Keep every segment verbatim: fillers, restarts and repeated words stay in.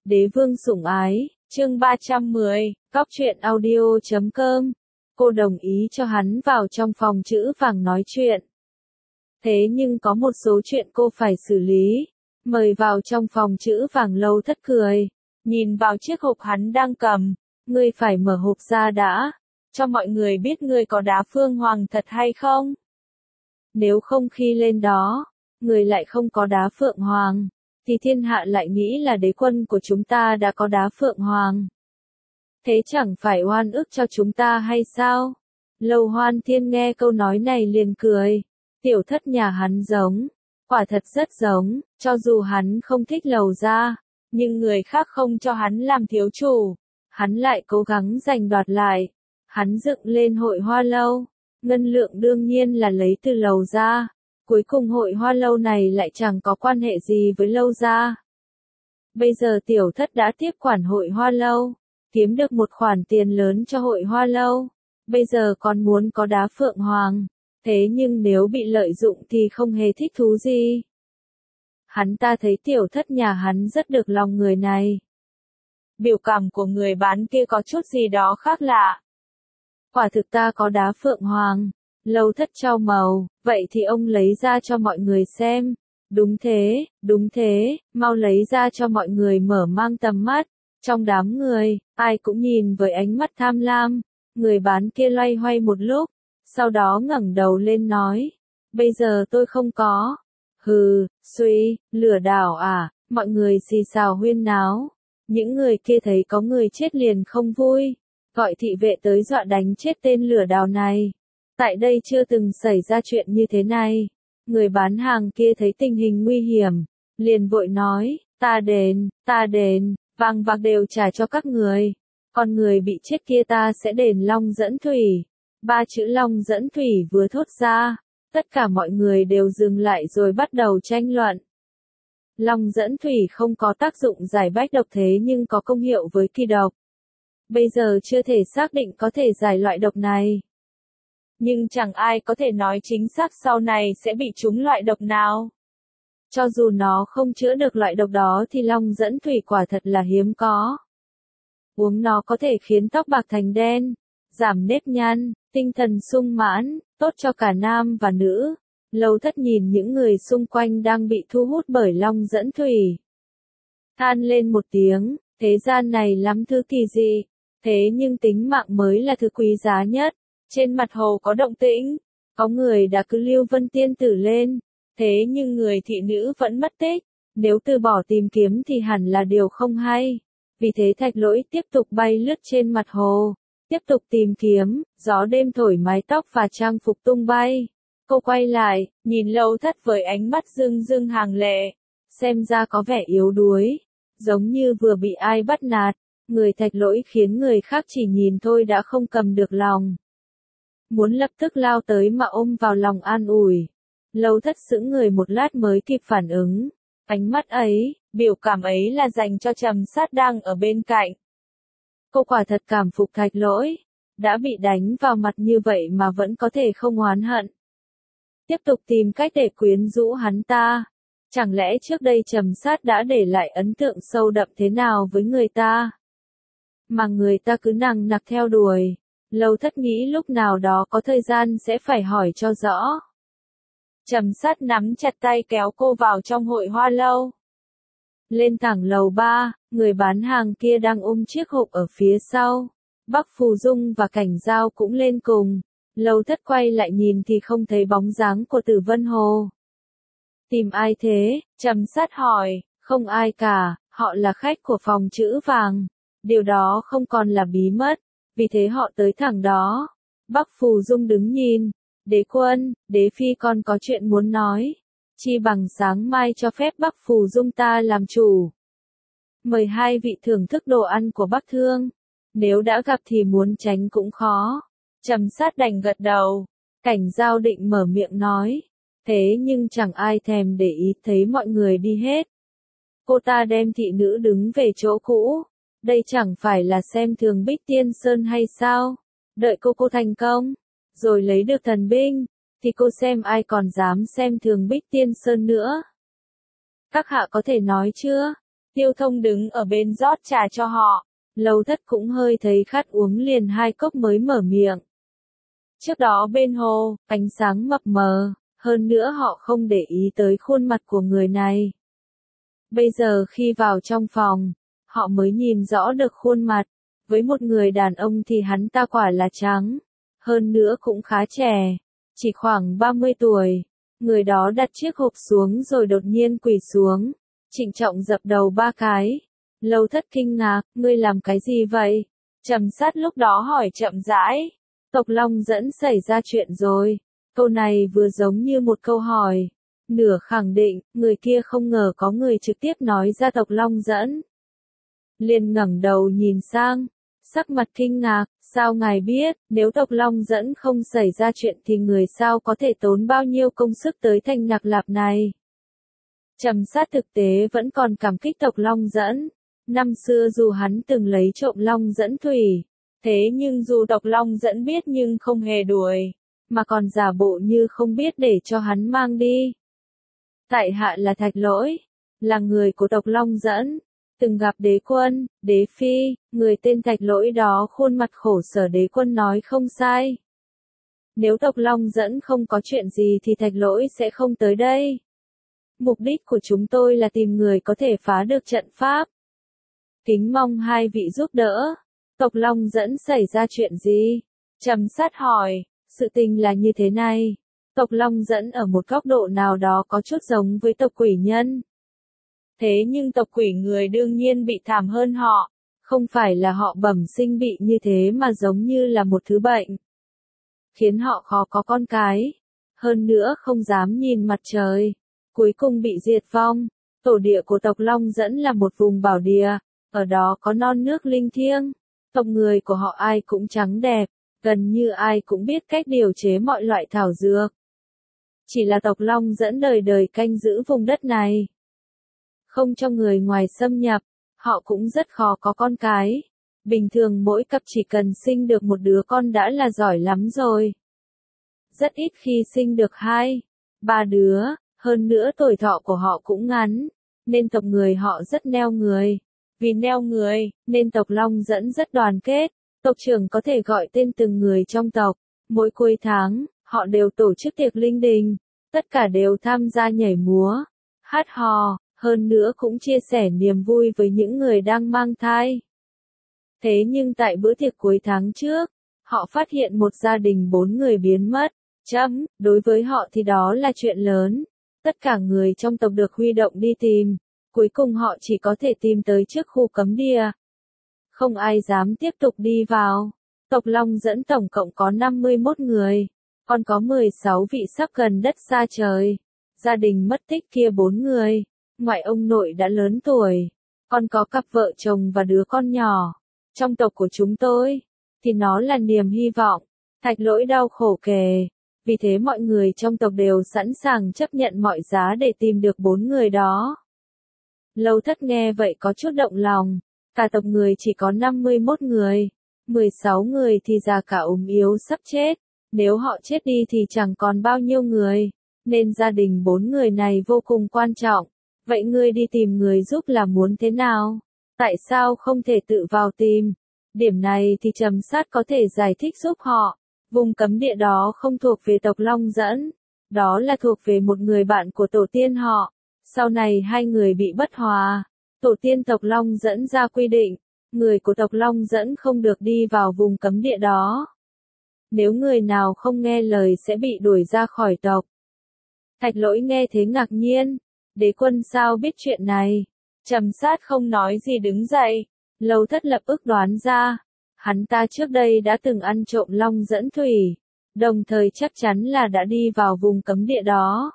Đế vương sủng ái, chương ba trăm mười, cóc truyện audio chấm com. Cô đồng ý cho hắn vào trong phòng chữ vàng nói chuyện. Thế nhưng có một số chuyện cô phải xử lý. Mời vào trong phòng chữ vàng. Lâu Thất cười, nhìn vào chiếc hộp hắn đang cầm. Ngươi phải mở hộp ra đã, cho mọi người biết ngươi có đá phương hoàng thật hay không. Nếu không khi lên đó, ngươi lại không có đá phượng hoàng, thì thiên hạ lại nghĩ là đế quân của chúng ta đã có đá phượng hoàng. Thế chẳng phải oan ức cho chúng ta hay sao? Lâu Hoan Thiên nghe câu nói này liền cười. Tiểu Thất nhà hắn giống, quả thật rất giống, cho dù hắn không thích Lầu gia, nhưng người khác không cho hắn làm thiếu chủ, hắn lại cố gắng giành đoạt lại. Hắn dựng lên hội hoa lâu, ngân lượng đương nhiên là lấy từ Lầu gia. Cuối cùng hội hoa lâu này lại chẳng có quan hệ gì với Lâu gia. Bây giờ Tiểu Thất đã tiếp quản hội hoa lâu, kiếm được một khoản tiền lớn cho hội hoa lâu. Bây giờ còn muốn có đá phượng hoàng, thế nhưng nếu bị lợi dụng thì không hề thích thú gì. Hắn ta thấy Tiểu Thất nhà hắn rất được lòng người này. Biểu cảm của người bán kia có chút gì đó khác lạ. Quả thực ta có đá phượng hoàng. Lâu Thất trao màu, vậy thì ông lấy ra cho mọi người xem. Đúng thế, đúng thế, mau lấy ra cho mọi người mở mang tầm mắt. Trong đám người, ai cũng nhìn với ánh mắt tham lam. Người bán kia loay hoay một lúc, sau đó ngẩng đầu lên nói, bây giờ tôi không có. Hừ, suy, lừa đảo à, mọi người xì xào huyên náo. Những người kia thấy có người chết liền không vui, gọi thị vệ tới dọa đánh chết tên lừa đảo này. Tại đây chưa từng xảy ra chuyện như thế này. Người bán hàng kia thấy tình hình nguy hiểm, liền vội nói, ta đền, ta đền, vàng bạc đều trả cho các người. Còn người bị chết kia ta sẽ đền long dẫn thủy. Ba chữ long dẫn thủy vừa thốt ra, tất cả mọi người đều dừng lại rồi bắt đầu tranh luận. Long dẫn thủy không có tác dụng giải bách độc thế nhưng có công hiệu với kỳ độc. Bây giờ chưa thể xác định có thể giải loại độc này. Nhưng chẳng ai có thể nói chính xác sau này sẽ bị trúng loại độc nào. Cho dù nó không chữa được loại độc đó thì long dẫn thủy quả thật là hiếm có. Uống nó có thể khiến tóc bạc thành đen, giảm nếp nhăn, tinh thần sung mãn, tốt cho cả nam và nữ. Lâu Thất nhìn những người xung quanh đang bị thu hút bởi long dẫn thủy. Than lên một tiếng, thế gian này lắm thứ kỳ dị, thế nhưng tính mạng mới là thứ quý giá nhất. Trên mặt hồ có động tĩnh, có người đã cứu Lưu Vân Tiên Tử lên, thế nhưng người thị nữ vẫn mất tích. Nếu từ bỏ tìm kiếm thì hẳn là điều không hay. Vì thế Thạch Lỗi tiếp tục bay lướt trên mặt hồ, tiếp tục tìm kiếm, gió đêm thổi mái tóc và trang phục tung bay. Cô quay lại, nhìn Lâu Thất với ánh mắt rưng rưng hàng lệ, xem ra có vẻ yếu đuối, giống như vừa bị ai bắt nạt. Người Thạch Lỗi khiến người khác chỉ nhìn thôi đã không cầm được lòng. Muốn lập tức lao tới mà ôm vào lòng an ủi. Lâu Thất sững người một lát mới kịp phản ứng. Ánh mắt ấy, biểu cảm ấy là dành cho Trầm Sát đang ở bên cạnh. Cô quả thật cảm phục Thạch Lỗi, đã bị đánh vào mặt như vậy mà vẫn có thể không oán hận. Tiếp tục tìm cách để quyến rũ hắn ta. Chẳng lẽ trước đây Trầm Sát đã để lại ấn tượng sâu đậm thế nào với người ta, mà người ta cứ nằng nặc theo đuổi. Lâu Thất nghĩ lúc nào đó có thời gian sẽ phải hỏi cho rõ. Trầm Sát nắm chặt tay kéo cô vào trong hội hoa lâu. Lên thẳng lầu ba, người bán hàng kia đang ôm chiếc hộp ở phía sau. Bắc Phù Dung và Cảnh Giao cũng lên cùng. Lâu Thất quay lại nhìn thì không thấy bóng dáng của Tử Vân Hồ. Tìm ai thế? Trầm Sát hỏi. Không ai cả, họ là khách của phòng chữ vàng. Điều đó không còn là bí mất, vì thế họ tới thẳng đó. Bắc Phù Dung đứng nhìn. Đế quân, đế phi còn có chuyện muốn nói. Chi bằng sáng mai cho phép Bắc Phù Dung ta làm chủ. Mời hai vị thưởng thức đồ ăn của Bắc Thương. Nếu đã gặp thì muốn tránh cũng khó. Trầm Sát đành gật đầu. Cảnh Giao định mở miệng nói. Thế nhưng chẳng ai thèm để ý thấy mọi người đi hết. Cô ta đem thị nữ đứng về chỗ cũ. Đây chẳng phải là xem thường Bích Tiên Sơn hay sao? Đợi cô cô thành công, rồi lấy được thần binh, thì cô xem ai còn dám xem thường Bích Tiên Sơn nữa. Các hạ có thể nói chưa? Tiêu Thông đứng ở bên rót trà cho họ. Lâu Thất cũng hơi thấy khát uống liền hai cốc mới mở miệng. Trước đó bên hồ, ánh sáng mập mờ, hơn nữa họ không để ý tới khuôn mặt của người này. Bây giờ khi vào trong phòng, họ mới nhìn rõ được khuôn mặt. Với một người đàn ông thì hắn ta quả là trắng, hơn nữa cũng khá trẻ, chỉ khoảng ba mươi tuổi. Người đó đặt chiếc hộp xuống rồi đột nhiên quỳ xuống, trịnh trọng dập đầu ba cái. Lâu Thất kinh ngạc, ngươi làm cái gì vậy? Trầm Sát lúc đó hỏi chậm rãi. Tộc Long Dẫn xảy ra chuyện rồi. Câu này vừa giống như một câu hỏi, nửa khẳng định, người kia không ngờ có người trực tiếp nói ra tộc Long Dẫn. Liền ngẩng đầu nhìn sang, sắc mặt kinh ngạc, sao ngài biết, nếu tộc Long Dẫn không xảy ra chuyện thì người sao có thể tốn bao nhiêu công sức tới thành Nặc Lạp này. Trầm Sát thực tế vẫn còn cảm kích tộc Long Dẫn. Năm xưa dù hắn từng lấy trộm Long Dẫn thủy, thế nhưng dù tộc Long Dẫn biết nhưng không hề đuổi, mà còn giả bộ như không biết để cho hắn mang đi. Tại hạ là Thạch Lỗi, là người của tộc Long Dẫn, từng gặp đế quân, đế phi, người tên Thạch Lỗi đó khuôn mặt khổ sở. Đế quân nói không sai. Nếu tộc Long Dẫn không có chuyện gì thì Thạch Lỗi sẽ không tới đây. Mục đích của chúng tôi là tìm người có thể phá được trận pháp. Kính mong hai vị giúp đỡ. Tộc Long Dẫn xảy ra chuyện gì? Trầm Sát hỏi. Sự tình là như thế này. Tộc Long Dẫn ở một góc độ nào đó có chút giống với tộc quỷ nhân. Thế nhưng tộc quỷ người đương nhiên bị thảm hơn họ. Không phải là họ bẩm sinh bị như thế mà giống như là một thứ bệnh, khiến họ khó có con cái. Hơn nữa không dám nhìn mặt trời. Cuối cùng bị diệt vong. Tổ địa của tộc Long Dẫn là một vùng bảo địa. Ở đó có non nước linh thiêng. Tộc người của họ ai cũng trắng đẹp. Gần như ai cũng biết cách điều chế mọi loại thảo dược. Chỉ là tộc Long Dẫn đời đời canh giữ vùng đất này, không cho người ngoài xâm nhập. Họ cũng rất khó có con cái. Bình thường mỗi cặp chỉ cần sinh được một đứa con đã là giỏi lắm rồi. Rất ít khi sinh được hai, ba đứa. Hơn nữa tuổi thọ của họ cũng ngắn, nên tộc người họ rất neo người. Vì neo người, nên tộc Long Dẫn rất đoàn kết. Tộc trưởng có thể gọi tên từng người trong tộc. Mỗi cuối tháng, họ đều tổ chức tiệc linh đình. Tất cả đều tham gia nhảy múa, hát hò, hơn nữa cũng chia sẻ niềm vui với những người đang mang thai. Thế nhưng tại bữa tiệc cuối tháng trước, họ phát hiện một gia đình bốn người biến mất. Chấm, đối với họ thì đó là chuyện lớn. Tất cả người trong tộc được huy động đi tìm. Cuối cùng họ chỉ có thể tìm tới trước khu cấm địa. Không ai dám tiếp tục đi vào. Tộc Long Dẫn tổng cộng có năm mươi mốt người. Còn có mười sáu vị sắp gần đất xa trời. Gia đình mất tích kia bốn người. Ngoại ông nội đã lớn tuổi. Còn có cặp vợ chồng và đứa con nhỏ. Trong tộc của chúng tôi, thì nó là niềm hy vọng. Thạch Lỗi đau khổ kể. Vì thế mọi người trong tộc đều sẵn sàng chấp nhận mọi giá để tìm được bốn người đó. Lâu Thất nghe vậy có chút động lòng. Cả tộc người chỉ có năm mươi mốt người. mười sáu người thì già cả ốm yếu sắp chết. Nếu họ chết đi thì chẳng còn bao nhiêu người. Nên gia đình bốn người này vô cùng quan trọng. Vậy ngươi đi tìm người giúp là muốn thế nào? Tại sao không thể tự vào tìm? Điểm này thì Trầm Sát có thể giải thích giúp họ. Vùng cấm địa đó không thuộc về tộc Long Dẫn. Đó là thuộc về một người bạn của tổ tiên họ. Sau này hai người bị bất hòa. Tổ tiên tộc Long Dẫn ra quy định. Người của tộc Long Dẫn không được đi vào vùng cấm địa đó. Nếu người nào không nghe lời sẽ bị đuổi ra khỏi tộc. Thạch Lỗi nghe thế ngạc nhiên. Đế quân sao biết chuyện này? Trầm Sát không nói gì đứng dậy. Lâu Thất lập ức đoán ra. Hắn ta trước đây đã từng ăn trộm Long Dẫn thủy. Đồng thời chắc chắn là đã đi vào vùng cấm địa đó.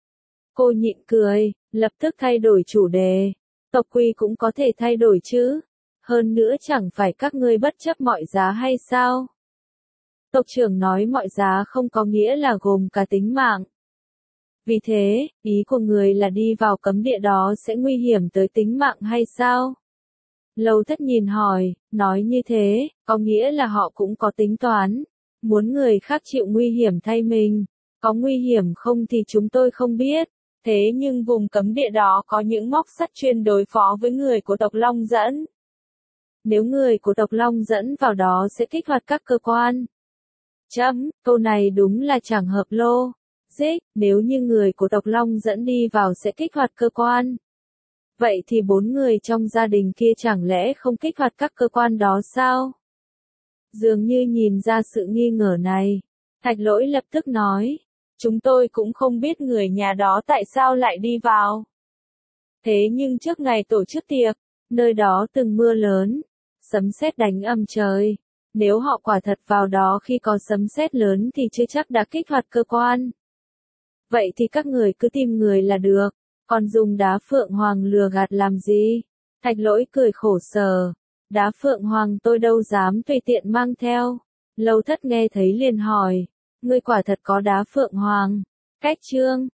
Cô nhịn cười, lập tức thay đổi chủ đề. Tộc quy cũng có thể thay đổi chứ. Hơn nữa chẳng phải các ngươi bất chấp mọi giá hay sao? Tộc trưởng nói mọi giá không có nghĩa là gồm cả tính mạng. Vì thế, ý của người là đi vào cấm địa đó sẽ nguy hiểm tới tính mạng hay sao? Lâu Thất nhìn hỏi, nói như thế, có nghĩa là họ cũng có tính toán. Muốn người khác chịu nguy hiểm thay mình. Có nguy hiểm không thì chúng tôi không biết. Thế nhưng vùng cấm địa đó có những móc sắt chuyên đối phó với người của tộc Long Dẫn. Nếu người của tộc Long Dẫn vào đó sẽ kích hoạt các cơ quan. Chấm, câu này đúng là chẳng hợp lô. Dích, nếu như người của tộc Long Dẫn đi vào sẽ kích hoạt cơ quan. Vậy thì bốn người trong gia đình kia chẳng lẽ không kích hoạt các cơ quan đó sao? Dường như nhìn ra sự nghi ngờ này, Thạch Lỗi lập tức nói, chúng tôi cũng không biết người nhà đó tại sao lại đi vào. Thế nhưng trước ngày tổ chức tiệc, nơi đó từng mưa lớn, sấm sét đánh âm trời. Nếu họ quả thật vào đó khi có sấm sét lớn thì chưa chắc đã kích hoạt cơ quan. Vậy thì các người cứ tìm người là được, còn dùng đá phượng hoàng lừa gạt làm gì? Thạch Lỗi cười khổ sở, đá phượng hoàng tôi đâu dám tùy tiện mang theo. Lâu Thất nghe thấy liền hỏi, ngươi quả thật có đá phượng hoàng? Cách chương